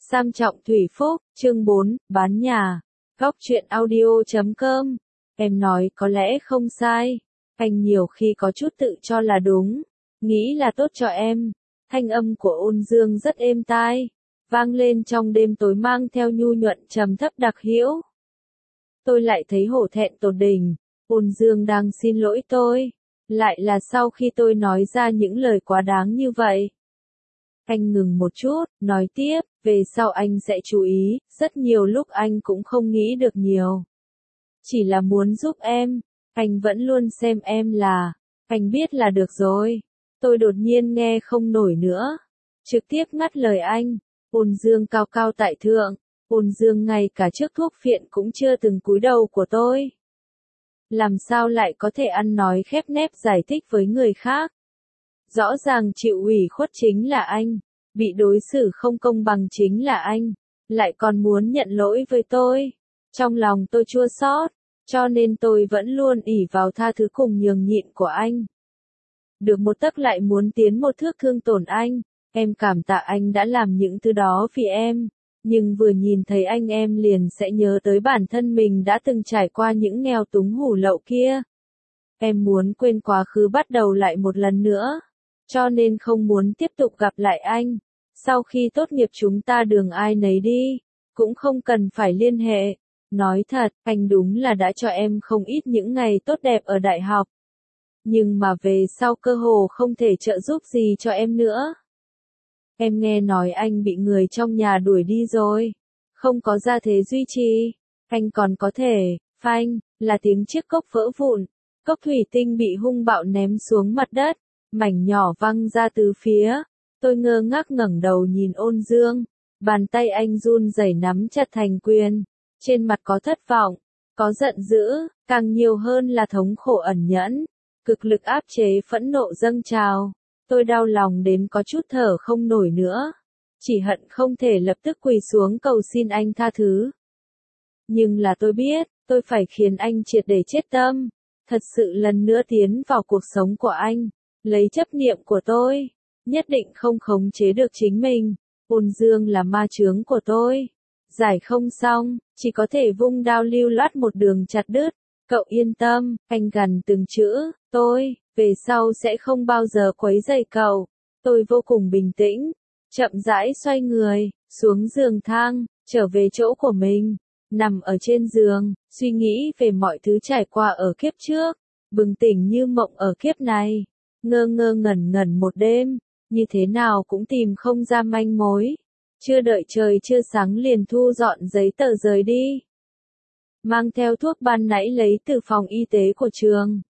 Sam Trọng Thủy Phúc, chương 4, bán nhà. Góc truyện audio.com. Em nói có lẽ không sai. Anh nhiều khi có chút tự cho là đúng. Nghĩ là tốt cho em. Thanh âm của Ôn Dương rất êm tai. Vang lên trong đêm tối mang theo nhu nhuận trầm thấp đặc hữu. Tôi lại thấy hổ thẹn tột đỉnh. Ôn Dương đang xin lỗi tôi. Lại là sau khi tôi nói ra những lời quá đáng như vậy. Anh ngừng một chút, nói tiếp, về sau anh sẽ chú ý, rất nhiều lúc anh cũng không nghĩ được nhiều. Chỉ là muốn giúp em, anh vẫn luôn xem em là, anh biết là được rồi. Tôi đột nhiên nghe không nổi nữa. Trực tiếp ngắt lời anh, Ôn Dương cao cao tại thượng, Ôn Dương ngay cả trước thuốc phiện cũng chưa từng cúi đầu của tôi. Làm sao lại có thể ăn nói khép nép giải thích với người khác? Rõ ràng chịu ủy khuất chính là anh, bị đối xử không công bằng chính là anh, lại còn muốn nhận lỗi với tôi. Trong lòng tôi chua xót, cho nên tôi vẫn luôn ỷ vào tha thứ cùng nhường nhịn của anh. Được một tấc lại muốn tiến một thước thương tổn anh, em cảm tạ anh đã làm những thứ đó vì em, nhưng vừa nhìn thấy anh em liền sẽ nhớ tới bản thân mình đã từng trải qua những nghèo túng hủ lậu kia. Em muốn quên quá khứ bắt đầu lại một lần nữa. Cho nên không muốn tiếp tục gặp lại anh. Sau khi tốt nghiệp chúng ta đường ai nấy đi. Cũng không cần phải liên hệ. Nói thật, anh đúng là đã cho em không ít những ngày tốt đẹp ở đại học. Nhưng mà về sau cơ hồ không thể trợ giúp gì cho em nữa. Em nghe nói anh bị người trong nhà đuổi đi rồi. Không có gia thế duy trì. Anh còn có thể, phanh, là tiếng chiếc cốc vỡ vụn. Cốc thủy tinh bị hung bạo ném xuống mặt đất. Mảnh nhỏ văng ra từ phía. Tôi ngơ ngác ngẩng đầu nhìn Ôn Dương. Bàn tay anh run rẩy nắm chặt thành quyền. Trên mặt có thất vọng, có giận dữ, càng nhiều hơn là thống khổ ẩn nhẫn. Cực lực áp chế phẫn nộ dâng trào. Tôi đau lòng đến có chút thở không nổi nữa. Chỉ hận không thể lập tức quỳ xuống cầu xin anh tha thứ. Nhưng là tôi biết, tôi phải khiến anh triệt để chết tâm. Thật sự lần nữa tiến vào cuộc sống của anh. Lấy chấp niệm của tôi, nhất định không khống chế được chính mình. Ôn Dương là ma chướng của tôi. Giải không xong, chỉ có thể vung đao lưu loát một đường chặt đứt. Cậu yên tâm, anh gằn từng chữ, tôi, về sau sẽ không bao giờ quấy rầy cậu. Tôi vô cùng bình tĩnh, chậm rãi xoay người, xuống giường thang, trở về chỗ của mình. Nằm ở trên giường, suy nghĩ về mọi thứ trải qua ở kiếp trước. Bừng tỉnh như mộng ở kiếp này. Ngơ ngơ ngẩn ngẩn một đêm, như thế nào cũng tìm không ra manh mối. Chưa đợi trời chưa sáng liền thu dọn giấy tờ rời đi. Mang theo thuốc ban nãy lấy từ phòng y tế của trường.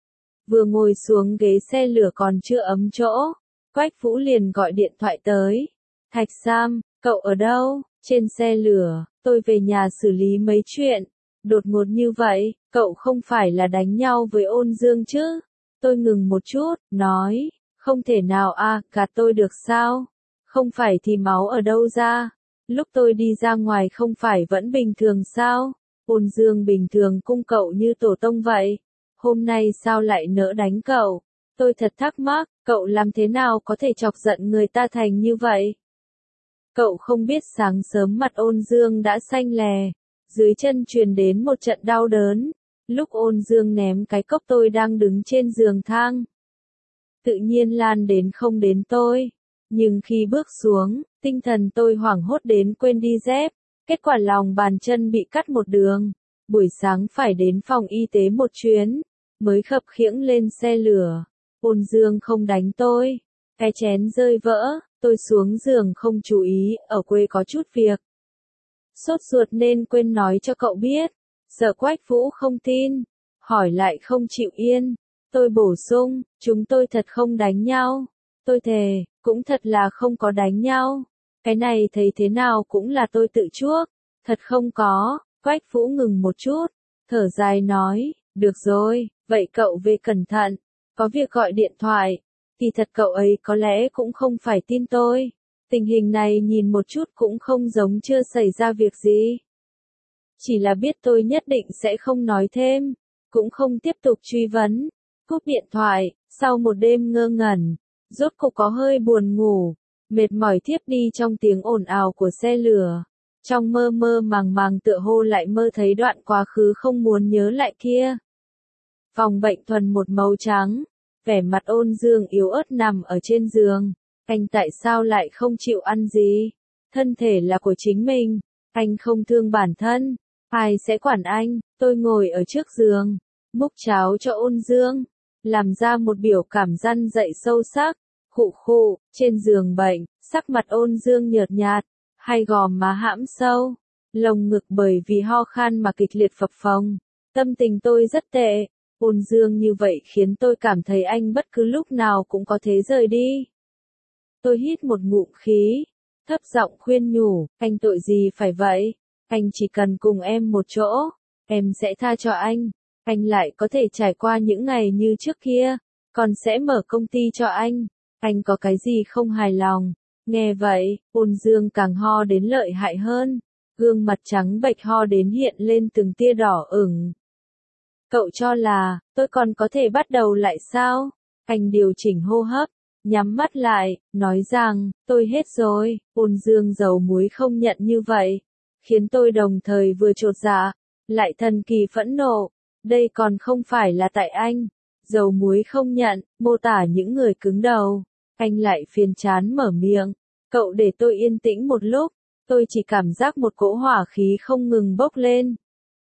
Vừa ngồi xuống ghế xe lửa còn chưa ấm chỗ, Quách Vũ liền gọi điện thoại tới. Thạch Sam, cậu ở đâu? Trên xe lửa, tôi về nhà xử lý mấy chuyện. Đột ngột như vậy, cậu không phải là đánh nhau với Ôn Dương chứ? Tôi ngừng một chút, nói, không thể nào gạt tôi được sao? Không phải thì máu ở đâu ra? Lúc tôi đi ra ngoài không phải vẫn bình thường sao? Ôn Dương bình thường cung cậu như tổ tông vậy. Hôm nay sao lại nỡ đánh cậu? Tôi thật thắc mắc, cậu làm thế nào có thể chọc giận người ta thành như vậy? Cậu không biết sáng sớm mặt Ôn Dương đã xanh lè. Dưới chân truyền đến một trận đau đớn. Lúc Ôn Dương ném cái cốc tôi đang đứng trên giường thang. Tự nhiên lan đến không đến tôi. Nhưng khi bước xuống, tinh thần tôi hoảng hốt đến quên đi dép. Kết quả lòng bàn chân bị cắt một đường. Buổi sáng phải đến phòng y tế một chuyến. Mới khập khiễng lên xe lửa. Ôn Dương không đánh tôi. Cái chén rơi vỡ. Tôi xuống giường không chú ý, ở quê có chút việc. Sốt ruột nên quên nói cho cậu biết. Sợ Quách Vũ không tin. Hỏi lại không chịu yên. Tôi bổ sung, chúng tôi thật không đánh nhau. Tôi thề, cũng thật là không có đánh nhau. Cái này thấy thế nào cũng là tôi tự chuốc. Thật không có. Quách Vũ ngừng một chút. Thở dài nói, được rồi, vậy cậu về cẩn thận. Có việc gọi điện thoại. Kỳ thật cậu ấy có lẽ cũng không phải tin tôi. Tình hình này nhìn một chút cũng không giống chưa xảy ra việc gì. Chỉ là biết tôi nhất định sẽ không nói thêm, cũng không tiếp tục truy vấn. Cúp điện thoại, sau một đêm ngơ ngẩn, rốt cục có hơi buồn ngủ. Mệt mỏi thiếp đi trong tiếng ồn ào của xe lửa. Trong mơ mơ màng màng tựa hồ lại mơ thấy đoạn quá khứ không muốn nhớ lại kia. Phòng bệnh thuần một màu trắng, vẻ mặt Ôn Dương yếu ớt nằm ở trên giường. Anh tại sao lại không chịu ăn gì? Thân thể là của chính mình, anh không thương bản thân, ai sẽ quản anh? Tôi ngồi ở trước giường, múc cháo cho Ôn Dương, làm ra một biểu cảm răn dậy sâu sắc. Khụ khụ, trên giường bệnh, sắc mặt Ôn Dương nhợt nhạt, hai gò má hãm sâu, lồng ngực bởi vì ho khan mà kịch liệt phập phồng. Tâm tình tôi rất tệ, Ôn Dương như vậy khiến tôi cảm thấy anh bất cứ lúc nào cũng có thể rời đi. Tôi hít một ngụm khí, thấp giọng khuyên nhủ, anh tội gì phải vậy? Anh chỉ cần cùng em một chỗ, em sẽ tha cho anh lại có thể trải qua những ngày như trước kia, còn sẽ mở công ty cho anh có cái gì không hài lòng? Nghe vậy, Ôn Dương càng ho đến lợi hại hơn, gương mặt trắng bệch ho đến hiện lên từng tia đỏ ửng. Cậu cho là, tôi còn có thể bắt đầu lại sao? Anh điều chỉnh hô hấp, nhắm mắt lại, nói rằng, tôi hết rồi. Ôn Dương dầu muối không nhận như vậy, khiến tôi đồng thời vừa chột dạ, lại thần kỳ phẫn nộ. Đây còn không phải là tại anh. Dầu muối không nhận, mô tả những người cứng đầu. Anh lại phiền chán mở miệng. Cậu để tôi yên tĩnh một lúc, tôi chỉ cảm giác một cỗ hỏa khí không ngừng bốc lên.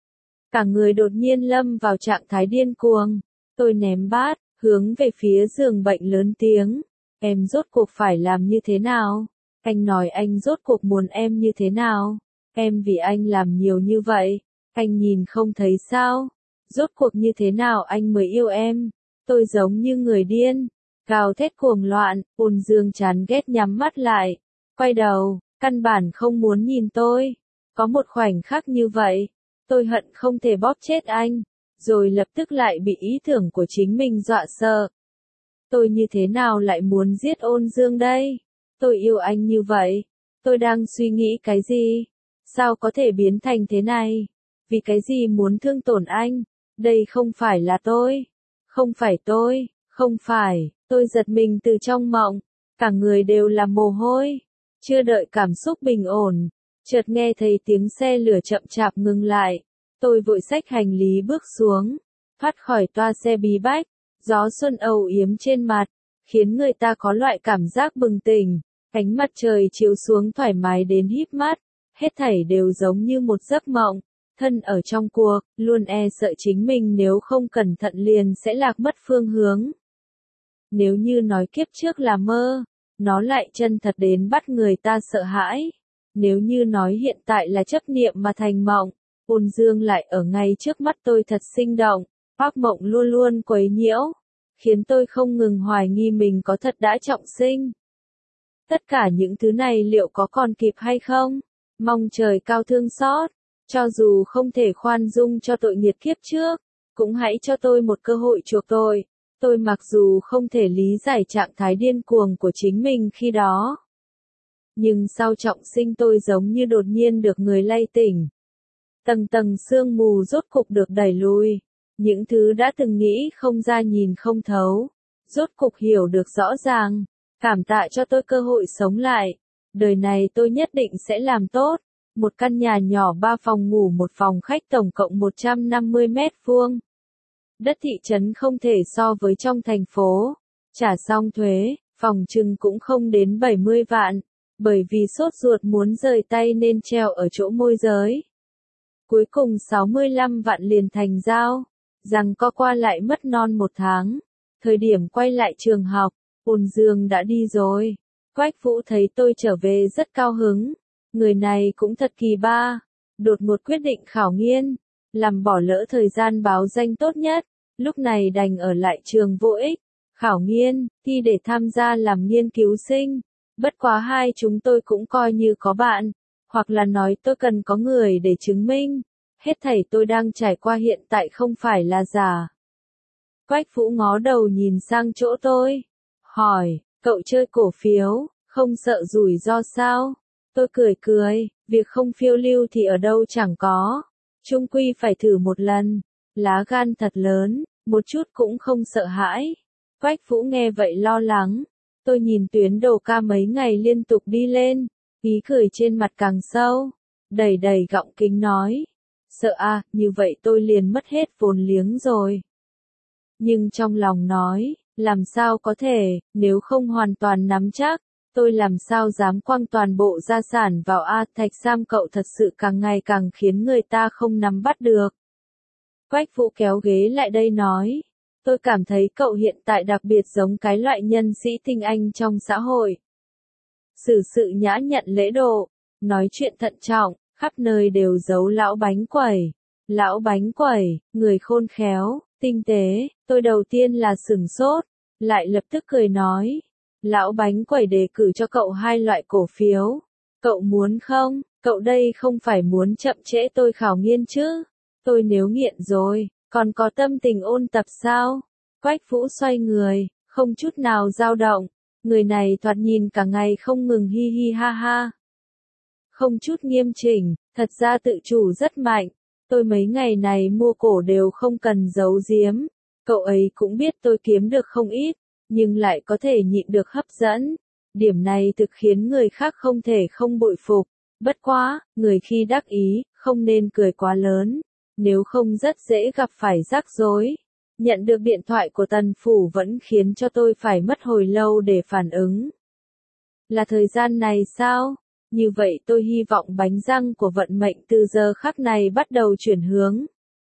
Cả người đột nhiên lâm vào trạng thái điên cuồng. Tôi ném bát, hướng về phía giường bệnh lớn tiếng. Em rốt cuộc phải làm như thế nào? Anh nói anh rốt cuộc muốn em như thế nào? Em vì anh làm nhiều như vậy, anh nhìn không thấy sao? Rốt cuộc như thế nào anh mới yêu em? Tôi giống như người điên, gào thét cuồng loạn. Ôn Dương chán ghét nhắm mắt lại, quay đầu, căn bản không muốn nhìn tôi. Có một khoảnh khắc như vậy, tôi hận không thể bóp chết anh, rồi lập tức lại bị ý tưởng của chính mình dọa sợ. Tôi như thế nào lại muốn giết Ôn Dương đây? Tôi yêu anh như vậy. Tôi đang suy nghĩ cái gì? Sao có thể biến thành thế này? Vì cái gì muốn thương tổn anh? Đây không phải là tôi. Không phải tôi. Không phải. Tôi giật mình từ trong mộng. Cả người đều là mồ hôi. Chưa đợi cảm xúc bình ổn, chợt nghe thấy tiếng xe lửa chậm chạp ngừng lại. Tôi vội xách hành lý bước xuống, thoát khỏi toa xe bí bách. Gió xuân âu yếm trên mặt, khiến người ta có loại cảm giác bừng tỉnh. Ánh mặt trời chiếu xuống thoải mái đến híp mắt, hết thảy đều giống như một giấc mộng. Thân ở trong cuộc, luôn e sợ chính mình nếu không cẩn thận liền sẽ lạc mất phương hướng. Nếu như nói kiếp trước là mơ, nó lại chân thật đến bắt người ta sợ hãi. Nếu như nói hiện tại là chấp niệm mà thành mộng, Ôn Dương lại ở ngay trước mắt tôi thật sinh động. Ác mộng luôn luôn quấy nhiễu, khiến tôi không ngừng hoài nghi mình có thật đã trọng sinh. Tất cả những thứ này liệu có còn kịp hay không? Mong trời cao thương xót, cho dù không thể khoan dung cho tội nghiệt kiếp trước, cũng hãy cho tôi một cơ hội chuộc tội. Tôi mặc dù không thể lý giải trạng thái điên cuồng của chính mình khi đó, nhưng sau trọng sinh tôi giống như đột nhiên được người lay tỉnh. Tầng tầng sương mù rốt cục được đẩy lùi. Những thứ đã từng nghĩ không ra nhìn không thấu, rốt cục hiểu được rõ ràng. Cảm tạ cho tôi cơ hội sống lại. Đời này tôi nhất định sẽ làm tốt. Một căn nhà nhỏ 3 phòng ngủ 1 phòng khách tổng cộng 150 mét vuông. Đất thị trấn không thể so với trong thành phố. Trả xong thuế, phòng trừng cũng không đến 70 vạn. Bởi vì sốt ruột muốn rời tay nên treo ở chỗ môi giới. Cuối cùng 65 vạn liền thành giao. Rằng có qua lại mất non 1 tháng. Thời điểm quay lại trường học, Ôn Dương đã đi rồi. Quách Vũ thấy tôi trở về rất cao hứng. Người này cũng thật kỳ ba. Đột ngột quyết định khảo nghiên, làm bỏ lỡ thời gian báo danh tốt nhất. Lúc này đành ở lại trường vô ích. Khảo nghiên, thi để tham gia làm nghiên cứu sinh. Bất quá hai chúng tôi cũng coi như có bạn. Hoặc là nói tôi cần có người để chứng minh. Hết thảy tôi đang trải qua hiện tại không phải là giả. Quách Vũ ngó đầu nhìn sang chỗ tôi. Hỏi, cậu chơi cổ phiếu, không sợ rủi ro sao? Tôi cười cười, việc không phiêu lưu thì ở đâu chẳng có. Chung quy phải thử một lần. Lá gan thật lớn, một chút cũng không sợ hãi. Quách Vũ nghe vậy lo lắng. Tôi nhìn tuyến đồ ca mấy ngày liên tục đi lên, ý cười trên mặt càng sâu, đầy đầy gọng kính nói. Sợ à, như vậy tôi liền mất hết vốn liếng rồi. Nhưng trong lòng nói, làm sao có thể, nếu không hoàn toàn nắm chắc, tôi làm sao dám quăng toàn bộ gia sản vào A. Thạch Sam cậu thật sự càng ngày càng khiến người ta không nắm bắt được. Quách Vũ kéo ghế lại đây nói, tôi cảm thấy cậu hiện tại đặc biệt giống cái loại nhân sĩ tinh anh trong xã hội. Xử sự nhã nhặn lễ độ, nói chuyện thận trọng, khắp nơi đều giấu lão bánh quẩy. Lão bánh quẩy, người khôn khéo, tinh tế, tôi đầu tiên là sửng sốt, lại lập tức cười nói. Lão bánh quẩy đề cử cho cậu 2 loại cổ phiếu. Cậu muốn không? Cậu đây không phải muốn chậm trễ tôi khảo nghiên chứ? Tôi nếu nghiện rồi, còn có tâm tình ôn tập sao? Quách Vũ xoay người, không chút nào dao động. Người này thoạt nhìn cả ngày không ngừng hi hi ha ha. Không chút nghiêm chỉnh, thật ra tự chủ rất mạnh. Tôi mấy ngày này mua cổ đều không cần giấu giếm. Cậu ấy cũng biết tôi kiếm được không ít, nhưng lại có thể nhịn được hấp dẫn. Điểm này thực khiến người khác không thể không bội phục. Bất quá, người khi đắc ý, không nên cười quá lớn, nếu không rất dễ gặp phải rắc rối. Nhận được điện thoại của Tần Phủ vẫn khiến cho tôi phải mất hồi lâu để phản ứng. Là thời gian này sao? Như vậy tôi hy vọng bánh răng của vận mệnh từ giờ khắc này bắt đầu chuyển hướng.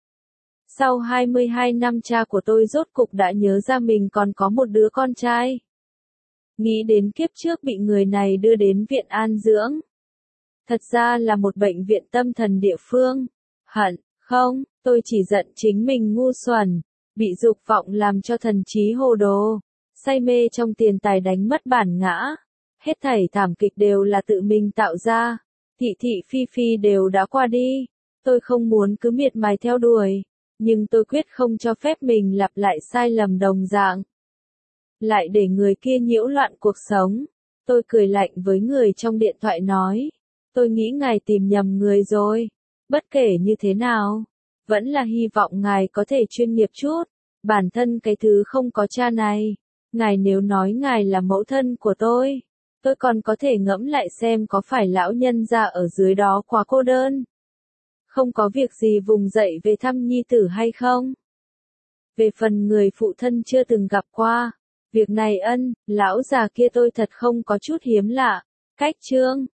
Sau 22 năm cha của tôi rốt cục đã nhớ ra mình còn có một đứa con trai. Nghĩ đến kiếp trước bị người này đưa đến viện an dưỡng. Thật ra là một bệnh viện tâm thần địa phương. Hận, không, tôi chỉ giận chính mình ngu xuẩn, bị dục vọng làm cho thần trí hồ đồ, say mê trong tiền tài đánh mất bản ngã. Hết thảy thảm kịch đều là tự mình tạo ra. Thị thị phi phi đều đã qua đi. Tôi không muốn cứ miệt mài theo đuổi, nhưng tôi quyết không cho phép mình lặp lại sai lầm đồng dạng. Lại để người kia nhiễu loạn cuộc sống. Tôi cười lạnh với người trong điện thoại nói. Tôi nghĩ ngài tìm nhầm người rồi. Bất kể như thế nào, vẫn là hy vọng ngài có thể chuyên nghiệp chút. Bản thân cái thứ không có cha này. Ngài nếu nói ngài là mẫu thân của tôi còn có thể ngẫm lại xem có phải lão nhân già ở dưới đó quá cô đơn. Không có việc gì vùng dậy về thăm nhi tử hay không? Về phần người phụ thân chưa từng gặp qua, việc này lão già kia tôi thật không có chút hiếm lạ. Cách chương